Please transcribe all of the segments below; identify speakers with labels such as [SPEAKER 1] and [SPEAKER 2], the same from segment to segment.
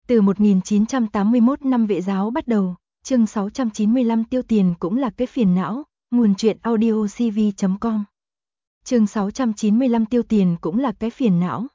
[SPEAKER 1] Từ 1981 năm Vệ giáo bắt đầu, chương 695 tiêu tiền cũng là cái phiền não, nguồn truyện audio cv.com. Chương 695 tiêu tiền cũng là cái phiền não.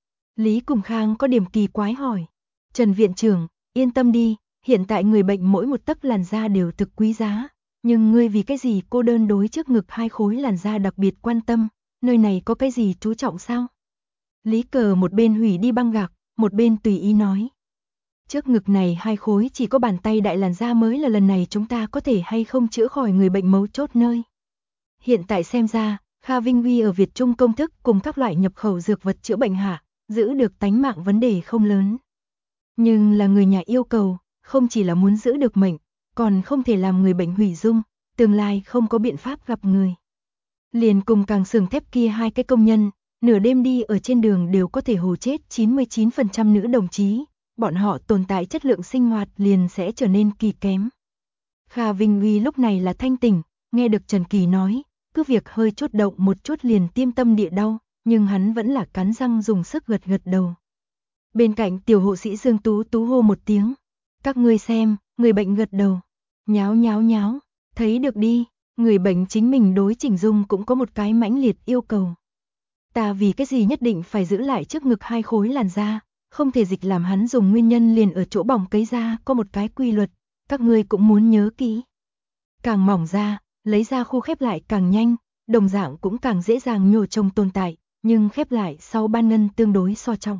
[SPEAKER 1] Lý Cùng Khang có điểm kỳ quái hỏi. Trần viện trưởng, yên tâm đi, hiện tại người bệnh mỗi một tấc làn da đều thực quý giá, nhưng ngươi vì cái gì cô đơn đối trước ngực 2 khối làn da đặc biệt quan tâm, nơi này có cái gì chú trọng sao? Lý Cờ một bên hủy đi băng gạc, một bên tùy ý nói. Trước ngực này 2 khối chỉ có bàn tay đại làn da mới là lần này chúng ta có thể hay không chữa khỏi người bệnh mấu chốt nơi. Hiện tại xem ra, Kha Vinh Huy ở Việt Trung công thức cùng các loại nhập khẩu dược vật chữa bệnh hạ, giữ được tánh mạng vấn đề không lớn. Nhưng là người nhà yêu cầu, không chỉ là muốn giữ được mệnh, còn không thể làm người bệnh hủy dung, tương lai không có biện pháp gặp người. Liền cùng càng xưởng thép kia 2 cái công nhân, nửa đêm đi ở trên đường đều có thể hù chết 99% nữ đồng chí, bọn họ tồn tại chất lượng sinh hoạt liền sẽ trở nên kỳ kém. Kha Vinh Huy lúc này là thanh tỉnh, nghe được Trần Kỳ nói, cứ việc hơi chốt động một chút liền tim tâm địa đau, nhưng hắn vẫn là cắn răng dùng sức gật gật đầu. Bên cạnh tiểu hộ sĩ Dương Tú Tú hô một tiếng, các ngươi xem, người bệnh gật đầu, nháo nháo nháo, thấy được đi, người bệnh chính mình đối chỉnh dung cũng có một cái mãnh liệt yêu cầu. Ta vì cái gì nhất định phải giữ lại trước ngực 2 khối làn da, không thể dịch làm hắn dùng nguyên nhân liền ở chỗ bỏng cấy da có một cái quy luật, các ngươi cũng muốn nhớ kỹ. Càng mỏng da, lấy ra khu khép lại càng nhanh, đồng dạng cũng càng dễ dàng nhổ trồng tồn tại, nhưng khép lại sau ban ngân tương đối so trọng.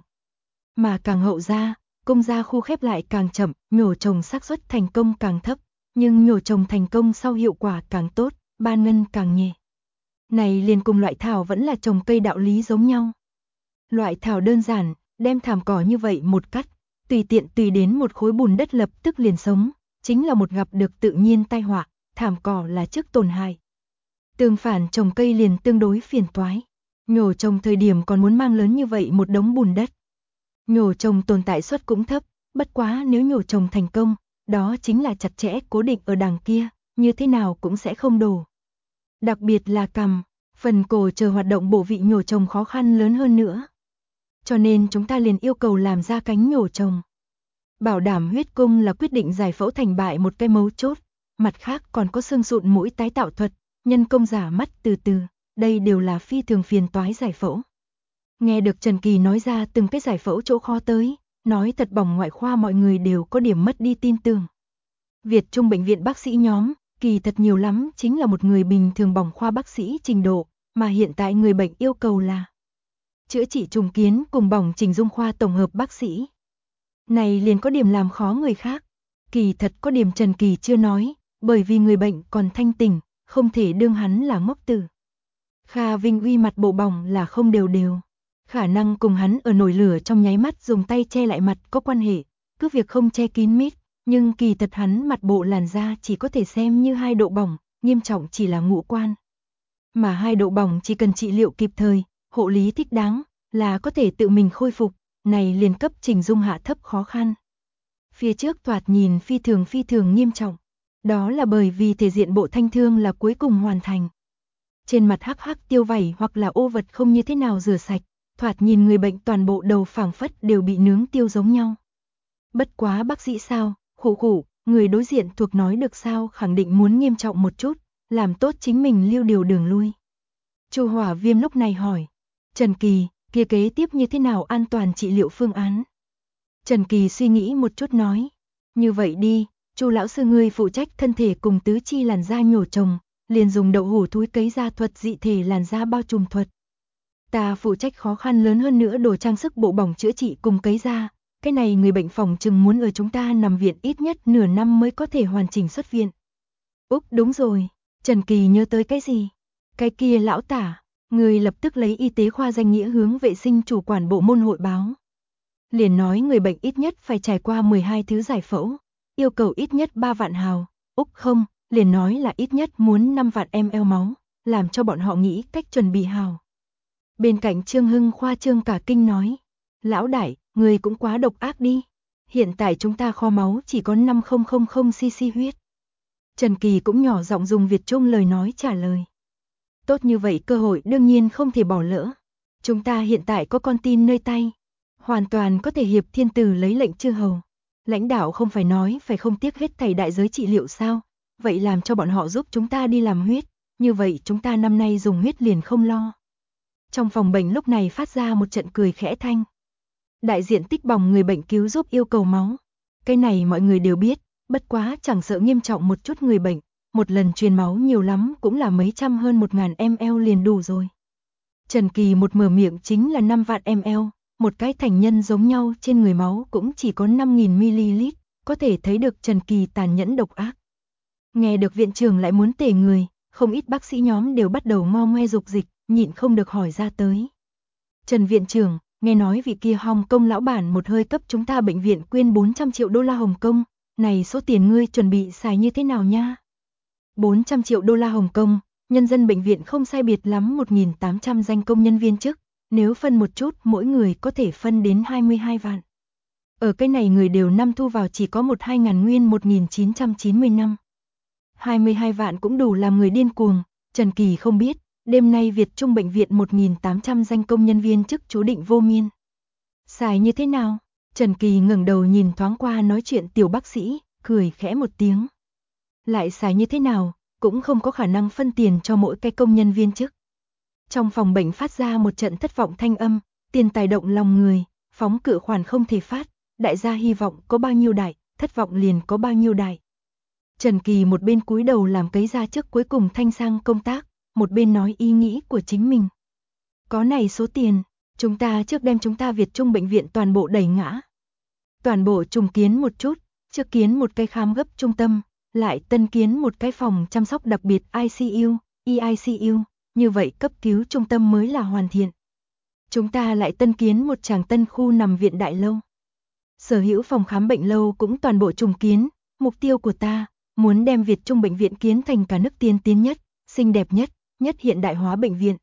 [SPEAKER 1] Mà càng hậu da, công da khu khép lại càng chậm, nhổ trồng xác suất thành công càng thấp, nhưng nhổ trồng thành công sau hiệu quả càng tốt, ban ngân càng nhẹ. Này liền cùng loại thảo vẫn là trồng cây đạo lý giống nhau. Loại thảo đơn giản, đem thảm cỏ như vậy một cắt, tùy tiện tùy đến một khối bùn đất lập tức liền sống, chính là một gặp được tự nhiên tai họa, thảm cỏ là trước tổn hại. Tương phản trồng cây liền tương đối phiền toái, nhổ trồng thời điểm còn muốn mang lớn như vậy một đống bùn đất. Nhổ trồng tồn tại suất cũng thấp, bất quá nếu nhổ trồng thành công, đó chính là chặt chẽ cố định ở đằng kia, như thế nào cũng sẽ không đổ. Đặc biệt là cằm, phần cổ chờ hoạt động bộ vị nhổ trồng khó khăn lớn hơn nữa. Cho nên chúng ta liền yêu cầu làm ra cánh nhổ trồng. Bảo đảm huyết cung là quyết định giải phẫu thành bại một cái mấu chốt, mặt khác còn có xương sụn mũi tái tạo thuật, nhân công giả mắt từ từ, đây đều là phi thường phiền toái giải phẫu. Nghe được Trần Kỳ nói ra từng cái giải phẫu chỗ khó tới, nói thật bỏng ngoại khoa mọi người đều có điểm mất đi tin tưởng. Việt Trung bệnh viện bác sĩ nhóm, kỳ thật nhiều lắm chính là một người bình thường bỏng khoa bác sĩ trình độ, mà hiện tại người bệnh yêu cầu là chữa trị trùng kiến cùng bỏng chỉnh dung khoa tổng hợp bác sĩ. Này liền có điểm làm khó người khác. Kỳ thật có điểm Trần Kỳ chưa nói, bởi vì người bệnh còn thanh tỉnh, không thể đương hắn là ngốc tử. Kha Vinh Uy mặt bộ bỏng là không đều đều. Khả năng cùng hắn ở nồi lửa trong nháy mắt dùng tay che lại mặt có quan hệ, cứ việc không che kín mít, nhưng kỳ thật hắn mặt bộ làn da chỉ có thể xem như 2 độ bỏng, nghiêm trọng chỉ là ngũ quan. Mà 2 độ bỏng chỉ cần trị liệu kịp thời, hộ lý thích đáng, là có thể tự mình khôi phục, này liền cấp chỉnh dung hạ thấp khó khăn. Phía trước thoạt nhìn phi thường nghiêm trọng, đó là bởi vì thể diện bộ thanh thương là cuối cùng hoàn thành. Trên mặt hắc hắc tiêu vảy hoặc là ô vật không như thế nào rửa sạch, thoạt nhìn người bệnh toàn bộ đầu phảng phất đều bị nướng tiêu giống nhau. Bất quá bác sĩ sao, khổ, người đối diện thuộc nói được sao khẳng định muốn nghiêm trọng một chút, làm tốt chính mình lưu điều đường lui. Chu Hỏa Viêm lúc này hỏi, Trần Kỳ, kia kế tiếp như thế nào an toàn trị liệu phương án? Trần Kỳ suy nghĩ một chút nói, như vậy đi, Chu lão sư ngươi phụ trách thân thể cùng tứ chi làn da nhổ trồng, liền dùng đậu hủ thúi cấy da thuật dị thể làn da bao trùm thuật. Ta phụ trách khó khăn lớn hơn nữa đồ trang sức bộ bỏng chữa trị cùng cấy da, cái này người bệnh phòng chừng muốn ở chúng ta nằm viện ít nhất nửa năm mới có thể hoàn chỉnh xuất viện. Úc đúng rồi, Trần Kỳ nhớ tới cái gì? Cái kia lão tả, người lập tức lấy y tế khoa danh nghĩa hướng vệ sinh chủ quản bộ môn hội báo. Liền nói người bệnh ít nhất phải trải qua 12 thứ giải phẫu, yêu cầu ít nhất 3 vạn hào, Úc không, liền nói là ít nhất muốn 5 vạn ml máu, làm cho bọn họ nghĩ cách chuẩn bị hào. Bên cạnh Trương Hưng khoa trương cả kinh nói, lão đại, người cũng quá độc ác đi, hiện tại chúng ta kho máu chỉ có 5000cc huyết. Trần Kỳ cũng nhỏ giọng dùng Việt Trung lời nói trả lời. Tốt như vậy cơ hội đương nhiên không thể bỏ lỡ. Chúng ta hiện tại có con tin nơi tay. hoàn toàn có thể hiệp thiên tử lấy lệnh chư hầu. Lãnh đạo không phải nói phải không tiếc hết thảy đại giới trị liệu sao? Vậy làm cho bọn họ giúp chúng ta đi làm huyết, như vậy chúng ta năm nay dùng huyết liền không lo. Trong phòng bệnh lúc này phát ra một trận cười khẽ thanh. Đại diện tích bỏng người bệnh cứu giúp yêu cầu máu. Cái này mọi người đều biết, bất quá chẳng sợ nghiêm trọng một chút người bệnh, một lần truyền máu nhiều lắm cũng là mấy trăm hơn 1000 ml liền đủ rồi. Trần Kỳ một mở miệng chính là 5 vạn ml, một cái thành nhân giống nhau trên người máu cũng chỉ có 5000 ml, có thể thấy được Trần Kỳ tàn nhẫn độc ác. Nghe được viện trưởng lại muốn tể người, không ít bác sĩ nhóm đều bắt đầu ngo ngoe dục dịch, nhịn không được hỏi ra tới. Trần viện trưởng, nghe nói vị kia Hồng Kông lão bản một hơi cấp chúng ta bệnh viện quyên 400 triệu đô la Hồng Kông, này số tiền ngươi chuẩn bị xài như thế nào nha? 400 triệu đô la Hồng Kông, nhân dân bệnh viện không sai biệt lắm 1800 danh công nhân viên chức, nếu phân một chút mỗi người có thể phân đến 22 vạn. Ở cái này người đều năm thu vào chỉ có 1-2 ngàn nguyên 1990 năm. 22 vạn cũng đủ làm người điên cuồng, Trần Kỳ không biết, đêm nay Việt Trung bệnh viện 1800 danh công nhân viên chức chú định vô miên. Xài như thế nào? Trần Kỳ ngẩng đầu nhìn thoáng qua nói chuyện tiểu bác sĩ, cười khẽ một tiếng. Lại xài như thế nào, cũng không có khả năng phân tiền cho mỗi cái công nhân viên chức. Trong phòng bệnh phát ra một trận thất vọng thanh âm, tiền tài động lòng người, phóng cự khoản không thể phát, đại gia hy vọng có bao nhiêu đại, thất vọng liền có bao nhiêu đại. Trần Kỳ một bên cúi đầu làm cấy ra trước cuối cùng thanh sang công tác, một bên nói ý nghĩ của chính mình. Có này số tiền, chúng ta trước đem chúng ta Việt Trung bệnh viện toàn bộ đẩy ngã. Toàn bộ trùng kiến một chút, trước kiến một cái khám gấp trung tâm, lại tân kiến một cái phòng chăm sóc đặc biệt ICU, EICU, như vậy cấp cứu trung tâm mới là hoàn thiện. Chúng ta lại tân kiến một tràng tân khu nằm viện đại lâu. Sở hữu phòng khám bệnh lâu cũng toàn bộ trùng kiến, mục tiêu của ta, muốn đem Việt Trung bệnh viện kiến thành cả nước tiên tiến nhất, xinh đẹp nhất, nhất hiện đại hóa bệnh viện.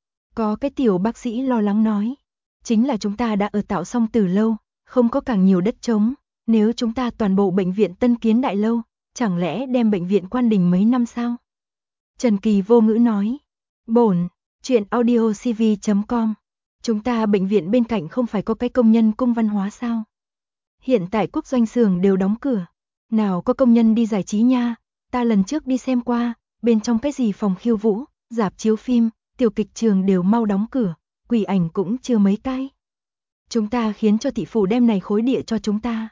[SPEAKER 1] Có cái tiểu bác sĩ lo lắng nói, chính là chúng ta đã ở tạo xong từ lâu, không có càng nhiều đất trống, nếu chúng ta toàn bộ bệnh viện tân kiến đại lâu, chẳng lẽ đem bệnh viện Quan Đình mấy năm sao? Trần Kỳ vô ngữ nói, bổn, chuyện audiocv.com, chúng ta bệnh viện bên cạnh không phải có cái công nhân cung văn hóa sao? Hiện tại quốc doanh xưởng đều đóng cửa, nào có công nhân đi giải trí nha, ta lần trước đi xem qua, bên trong cái gì phòng khiêu vũ, rạp chiếu phim, tiểu kịch trường đều mau đóng cửa, quỷ ảnh cũng chưa mấy cái. Chúng ta khiến cho thị phủ đem này khối địa cho chúng ta.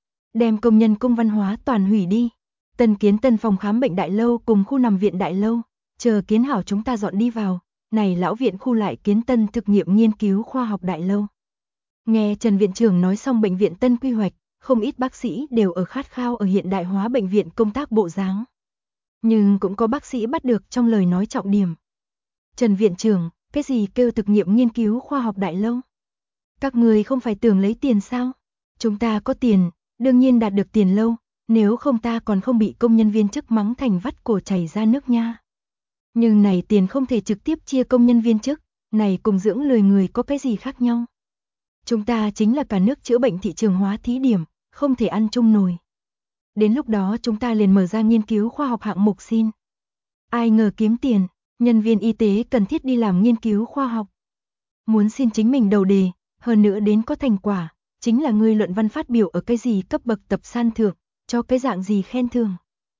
[SPEAKER 1] Đem công nhân cung văn hóa toàn hủy đi. Tân kiến tân phòng khám bệnh đại lâu cùng khu nằm viện đại lâu, chờ kiến hảo chúng ta dọn đi vào, này lão viện khu lại kiến tân thực nghiệm nghiên cứu khoa học đại lâu. Nghe Trần viện trưởng nói xong bệnh viện tân quy hoạch, không ít bác sĩ đều ở khát khao ở hiện đại hóa bệnh viện công tác bộ dáng. Nhưng cũng có bác sĩ bắt được trong lời nói trọng điểm. Trần viện trưởng, cái gì kêu thực nghiệm nghiên cứu khoa học đại lâu? Các người không phải tưởng lấy tiền sao? Chúng ta có tiền, đương nhiên đạt được tiền lâu, nếu không ta còn không bị công nhân viên chức mắng thành vắt cổ chảy ra nước nha. Nhưng này tiền không thể trực tiếp chia công nhân viên chức, này cùng dưỡng lười người có cái gì khác nhau? Chúng ta chính là cả nước chữa bệnh thị trường hóa thí điểm, không thể ăn chung nồi. Đến lúc đó chúng ta liền mở ra nghiên cứu khoa học hạng mục xin. Ai ngờ kiếm tiền, nhân viên y tế cần thiết đi làm nghiên cứu khoa học. Muốn xin chính mình đầu đề, hơn nữa đến có thành quả, chính là ngươi luận văn phát biểu ở cái gì cấp bậc tập san thưởng, cho cái dạng gì khen thưởng.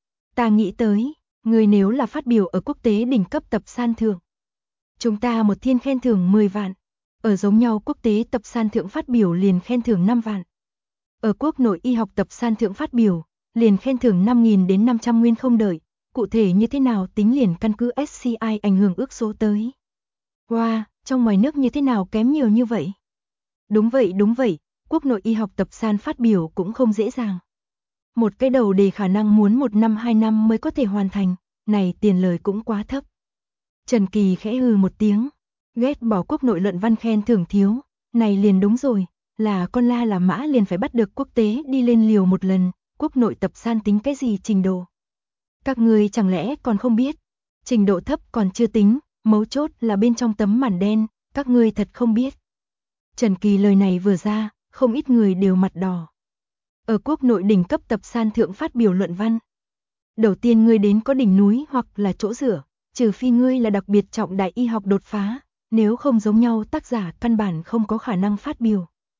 [SPEAKER 1] Ta nghĩ tới, ngươi nếu là phát biểu ở quốc tế đỉnh cấp tập san thưởng, chúng ta một thiên khen thưởng 10 vạn, ở giống nhau quốc tế tập san thưởng phát biểu liền khen thưởng 5 vạn. Ở quốc nội y học tập san thưởng phát biểu, liền khen thưởng 5.000 đến 500 nguyên không đợi, cụ thể như thế nào tính liền căn cứ SCI ảnh hưởng ước số tới. Wow, trong ngoài nước như thế nào kém nhiều như vậy? Đúng vậy, quốc nội y học tập san phát biểu cũng không dễ dàng. Một cái đầu đề khả năng muốn 1 năm 2 năm mới có thể hoàn thành, này tiền lời cũng quá thấp. Trần Kỳ khẽ hừ một tiếng, ghét bỏ quốc nội luận văn khen thưởng thiếu, này liền đúng rồi, là con la là mã liền phải bắt được quốc tế đi lên liều một lần, quốc nội tập san tính cái gì trình độ. Các người chẳng lẽ còn không biết, trình độ thấp còn chưa tính, mấu chốt là bên trong tấm màn đen, các ngươi thật không biết. Trần Kỳ lời này vừa ra, không ít người đều mặt đỏ. Ở quốc nội đỉnh cấp tập san thượng phát biểu luận văn. Đầu tiên ngươi đến có đỉnh núi hoặc là chỗ dựa, trừ phi ngươi là đặc biệt trọng đại y học đột phá, nếu không giống nhau tác giả căn bản không có khả năng phát biểu.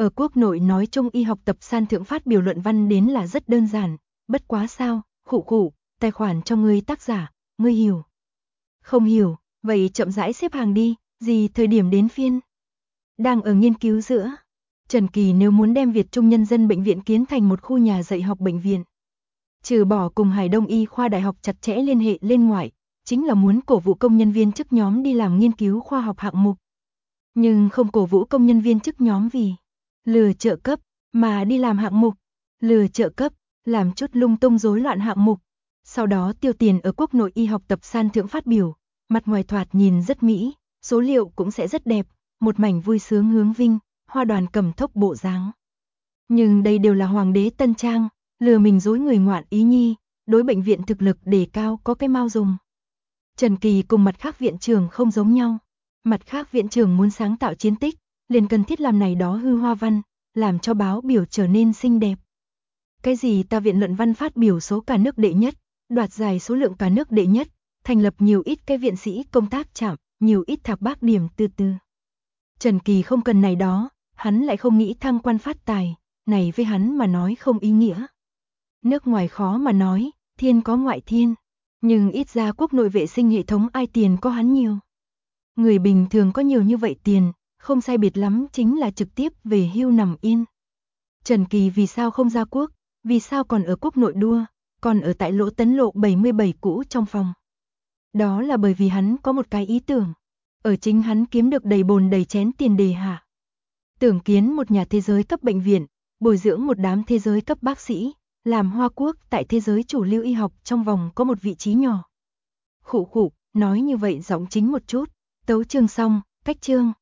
[SPEAKER 1] Ở quốc nội nói Trung y học tập san thượng phát biểu luận văn đến là rất đơn giản, bất quá sao, khụ, tài khoản cho ngươi tác giả, ngươi hiểu. Không hiểu, vậy chậm rãi xếp hàng đi, gì thời điểm đến phiên. Đang ở nghiên cứu giữa. Trần Kỳ nếu muốn đem Việt Trung Nhân dân Bệnh viện kiến thành một khu nhà dạy học bệnh viện, trừ bỏ cùng Hải Đông Y khoa đại học chặt chẽ liên hệ lên ngoại, chính là muốn cổ vũ công nhân viên chức nhóm đi làm nghiên cứu khoa học hạng mục. Nhưng không cổ vũ công nhân viên chức nhóm vì lừa trợ cấp mà đi làm hạng mục, lừa trợ cấp, làm chút lung tung rối loạn hạng mục. Sau đó tiêu tiền ở quốc nội y học tập san thượng phát biểu, mặt ngoài thoạt nhìn rất mỹ, số liệu cũng sẽ rất đẹp, một mảnh vui sướng hướng vinh, hoa đoàn cầm thốc bộ dáng. Nhưng đây đều là hoàng đế tân trang, lừa mình dối người ngoạn ý nhi, đối bệnh viện thực lực đề cao có cái mau dùng. Trần Kỳ cùng mặt khác viện trưởng không giống nhau. Mặt khác viện trưởng muốn sáng tạo chiến tích, liền cần thiết làm này đó hư hoa văn, làm cho báo biểu trở nên xinh đẹp. Cái gì ta viện luận văn phát biểu số cả nước đệ nhất, đoạt giải số lượng cả nước đệ nhất, thành lập nhiều ít cái viện sĩ công tác trạm, nhiều ít thạc bác điểm từ từ. Trần Kỳ không cần này đó, hắn lại không nghĩ thăng quan phát tài, này với hắn mà nói không ý nghĩa. Nước ngoài khó mà nói, thiên có ngoại thiên, nhưng ít ra quốc nội vệ sinh hệ thống ai tiền có hắn nhiều. Người bình thường có nhiều như vậy tiền, không sai biệt lắm chính là trực tiếp về hưu nằm yên. Trần Kỳ vì sao không ra quốc, vì sao còn ở quốc nội đua, còn ở tại Lỗ Tấn Lộ 77 cũ trong phòng. Đó là bởi vì hắn có một cái ý tưởng, ở chính hắn kiếm được đầy bồn đầy chén tiền đề hạ. Tưởng kiến một nhà thế giới cấp bệnh viện, bồi dưỡng một đám thế giới cấp bác sĩ, làm Hoa Quốc tại thế giới chủ lưu y học trong vòng có một vị trí nhỏ. Khụ, nói như vậy giọng chính một chút, tấu chương xong, cách chương.